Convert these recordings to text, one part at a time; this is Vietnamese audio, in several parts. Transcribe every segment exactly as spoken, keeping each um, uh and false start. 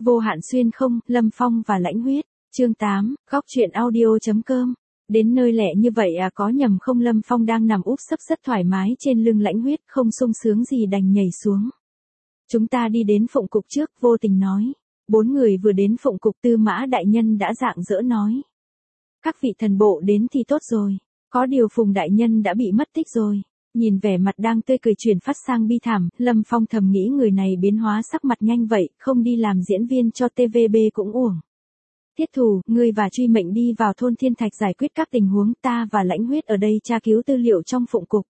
Vô hạn xuyên không, Lâm Phong và Lãnh Huyết. Chương tám, góc truyện audio.com. Đến nơi lẻ như vậy à, có nhầm không? Lâm Phong đang nằm úp sấp rất thoải mái trên lưng Lãnh Huyết, không sung sướng gì đành nhảy xuống. Chúng ta đi đến Phụng Cục trước, Vô Tình nói. Bốn người vừa đến Phụng Cục, Tư Mã đại nhân đã rạng rỡ nói. Các vị thần bộ đến thì tốt rồi, có điều Phùng đại nhân đã bị mất tích rồi. Nhìn vẻ mặt đang tươi cười chuyển phát sang bi thảm, Lâm Phong thầm nghĩ người này biến hóa sắc mặt nhanh vậy, không đi làm diễn viên cho tê vê bê cũng uổng. Thiết Thù, ngươi và Truy Mệnh đi vào thôn Thiên Thạch giải quyết các tình huống, ta và Lãnh Huyết ở đây tra cứu tư liệu trong Phụng Cục.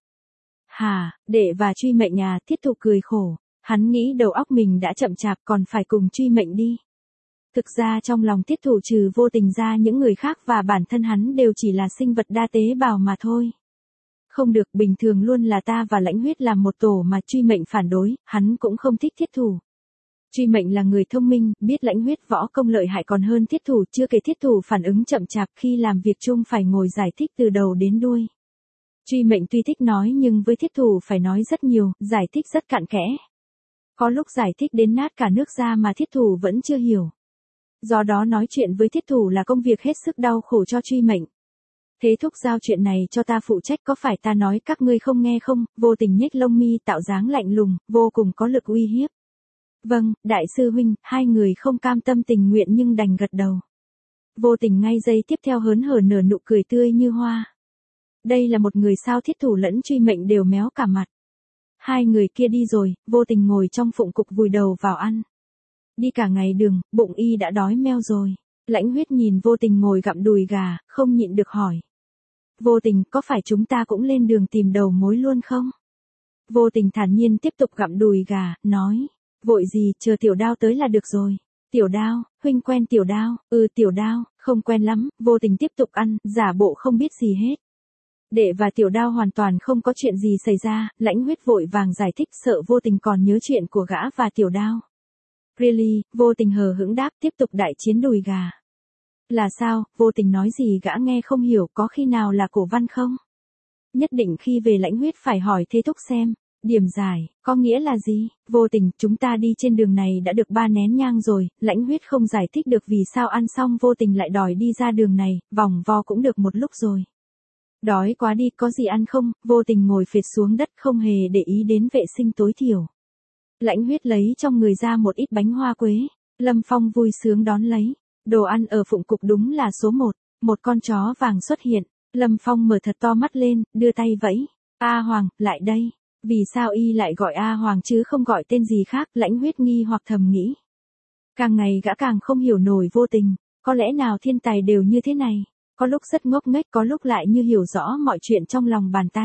Hà, Đệ và Truy Mệnh à? Thiết Thù cười khổ, hắn nghĩ đầu óc mình đã chậm chạp còn phải cùng Truy Mệnh đi. Thực ra trong lòng Thiết Thù trừ Vô Tình ra những người khác và bản thân hắn đều chỉ là sinh vật đa tế bào mà thôi. Không được, bình thường luôn là ta và Lãnh Huyết làm một tổ mà Truy Mệnh phản đối, hắn cũng không thích Thiết Thù. Truy Mệnh là người thông minh, biết Lãnh Huyết võ công lợi hại còn hơn Thiết Thù, chưa kể Thiết Thù phản ứng chậm chạp khi làm việc chung phải ngồi giải thích từ đầu đến đuôi. Truy Mệnh tuy thích nói nhưng với Thiết Thù phải nói rất nhiều, giải thích rất cặn kẽ. Có lúc giải thích đến nát cả nước ra mà Thiết Thù vẫn chưa hiểu. Do đó nói chuyện với Thiết Thù là công việc hết sức đau khổ cho Truy Mệnh. Thế thúc giao chuyện này cho ta phụ trách, có phải ta nói các ngươi không nghe không? Vô Tình nhếch lông mi tạo dáng lạnh lùng, vô cùng có lực uy hiếp. Vâng, đại sư huynh. Hai người không cam tâm tình nguyện nhưng đành gật đầu. Vô Tình ngay giây tiếp theo hớn hở nở nụ cười tươi như hoa. Đây là một người sao? Thiết Thù lẫn Truy Mệnh đều méo cả mặt. Hai người kia đi rồi, Vô Tình ngồi trong Phụng Cục vùi đầu vào ăn. Đi cả ngày đường, bụng y đã đói meo rồi. Lãnh Huyết nhìn Vô Tình ngồi gặm đùi gà, không nhịn được hỏi. Vô Tình, có phải chúng ta cũng lên đường tìm đầu mối luôn không? Vô Tình thản nhiên tiếp tục gặm đùi gà, nói. Vội gì, chờ Tiểu Đao tới là được rồi. Tiểu Đao, huynh quen Tiểu Đao? Ừ, Tiểu Đao, không quen lắm. Vô Tình tiếp tục ăn, giả bộ không biết gì hết. Đệ và Tiểu Đao hoàn toàn không có chuyện gì xảy ra, Lãnh Huyết vội vàng giải thích, sợ Vô Tình còn nhớ chuyện của gã và Tiểu Đao. Really? Vô Tình hờ hững đáp, tiếp tục đại chiến đùi gà. Là sao? Vô Tình nói gì gã nghe không hiểu, có khi nào là cổ văn không? Nhất định khi về Lãnh Huyết phải hỏi Thế Thúc xem. Điểm giải, có nghĩa là gì? Vô Tình, chúng ta đi trên đường này đã được ba nén nhang rồi. Lãnh Huyết không giải thích được vì sao ăn xong Vô Tình lại đòi đi ra đường này, vòng vo cũng được một lúc rồi. Đói quá đi, có gì ăn không? Vô Tình ngồi phệt xuống đất không hề để ý đến vệ sinh tối thiểu. Lãnh Huyết lấy trong người ra một ít bánh hoa quế. Lâm Phong vui sướng đón lấy. Đồ ăn ở Phụng Cục đúng là số một. Một con chó vàng xuất hiện. Lâm Phong mở thật to mắt lên, đưa tay vẫy. A Hoàng, lại đây. Vì sao y lại gọi A Hoàng chứ không gọi tên gì khác? Lãnh Huyết nghi hoặc thầm nghĩ. Càng ngày gã càng không hiểu nổi Vô Tình. Có lẽ nào thiên tài đều như thế này? Có lúc rất ngốc nghếch, có lúc lại như hiểu rõ mọi chuyện trong lòng bàn tay.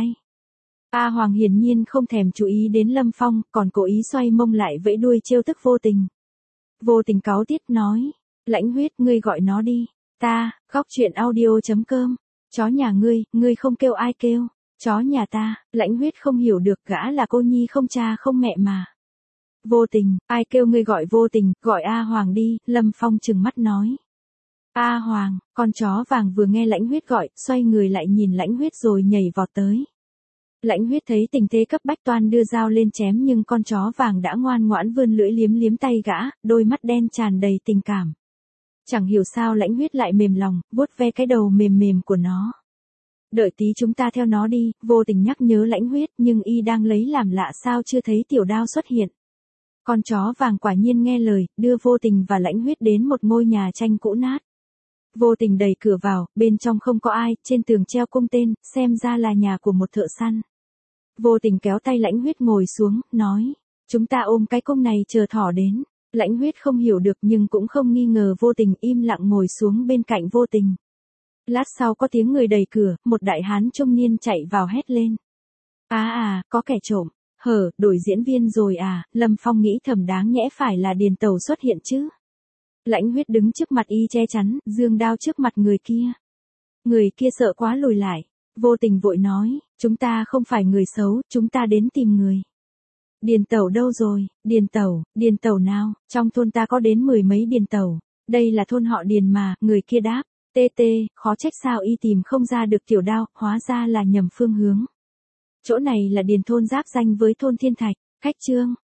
A Hoàng hiển nhiên không thèm chú ý đến Lâm Phong, còn cố ý xoay mông lại vẫy đuôi trêu tức Vô Tình. Vô Tình cáu tiết nói. Lãnh Huyết, ngươi gọi nó đi. Ta, góc truyện audio.com. Chó nhà ngươi, ngươi không kêu ai kêu? Chó nhà ta. Lãnh Huyết không hiểu được, gã là cô nhi không cha không mẹ mà. Vô Tình, ai kêu ngươi gọi Vô Tình, gọi A Hoàng đi. Lâm Phong trừng mắt nói. A Hoàng, con chó vàng vừa nghe Lãnh Huyết gọi, xoay người lại nhìn Lãnh Huyết rồi nhảy vọt tới. Lãnh Huyết thấy tình thế cấp bách toan đưa dao lên chém nhưng con chó vàng đã ngoan ngoãn vươn lưỡi liếm liếm tay gã, đôi mắt đen tràn đầy tình cảm. Chẳng hiểu sao Lãnh Huyết lại mềm lòng, vuốt ve cái đầu mềm mềm của nó. Đợi tí chúng ta theo nó đi. Vô Tình nhắc nhớ Lãnh Huyết nhưng y đang lấy làm lạ sao chưa thấy Tiểu Đao xuất hiện. Con chó vàng quả nhiên nghe lời, đưa Vô Tình và Lãnh Huyết đến một ngôi nhà tranh cũ nát. Vô Tình đẩy cửa vào, bên trong không có ai, trên tường treo cung tên, xem ra là nhà của một thợ săn. Vô Tình kéo tay Lãnh Huyết ngồi xuống, nói, chúng ta ôm cái cung này chờ thỏ đến. Lãnh Huyết không hiểu được nhưng cũng không nghi ngờ Vô Tình, im lặng ngồi xuống bên cạnh Vô Tình. Lát sau có tiếng người đẩy cửa, một đại hán trung niên chạy vào hét lên. À à, có kẻ trộm. Hở, đổi diễn viên rồi à? Lâm Phong nghĩ thầm, đáng nhẽ phải là Điền Tẩu xuất hiện chứ. Lãnh Huyết đứng trước mặt y che chắn, giương đao trước mặt người kia. Người kia sợ quá lùi lại. Vô Tình vội nói, chúng ta không phải người xấu, chúng ta đến tìm người. Điền Tẩu đâu rồi? Điền Tẩu, Điền Tẩu nào? Trong thôn ta có đến mười mấy Điền Tẩu. Đây là thôn họ Điền mà, người kia đáp. Tê tê, khó trách sao y tìm không ra được Tiểu Đao, hóa ra là nhầm phương hướng. Chỗ này là Điền thôn giáp danh với thôn Thiên Thạch. Khách trương,